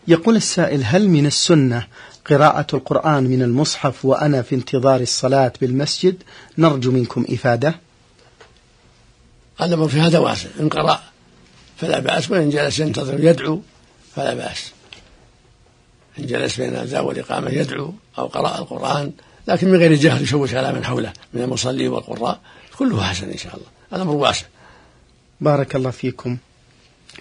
يقول السائل: هل من السنة قراءة القرآن من المصحف وأنا في انتظار الصلاة بالمسجد؟ نرجو منكم إفادة. الأمر في هذا واسع، إن قرأ فلا بأس، وإن جلس ينتظر يدعو فلا بأس. إن جلس بين الأذان والإقامة يدعو أو قرأ القرآن، لكن من غير جهل يشوش على من حوله من المصلين والقراء، كله حسن إن شاء الله، الأمر واسع. بارك الله فيكم.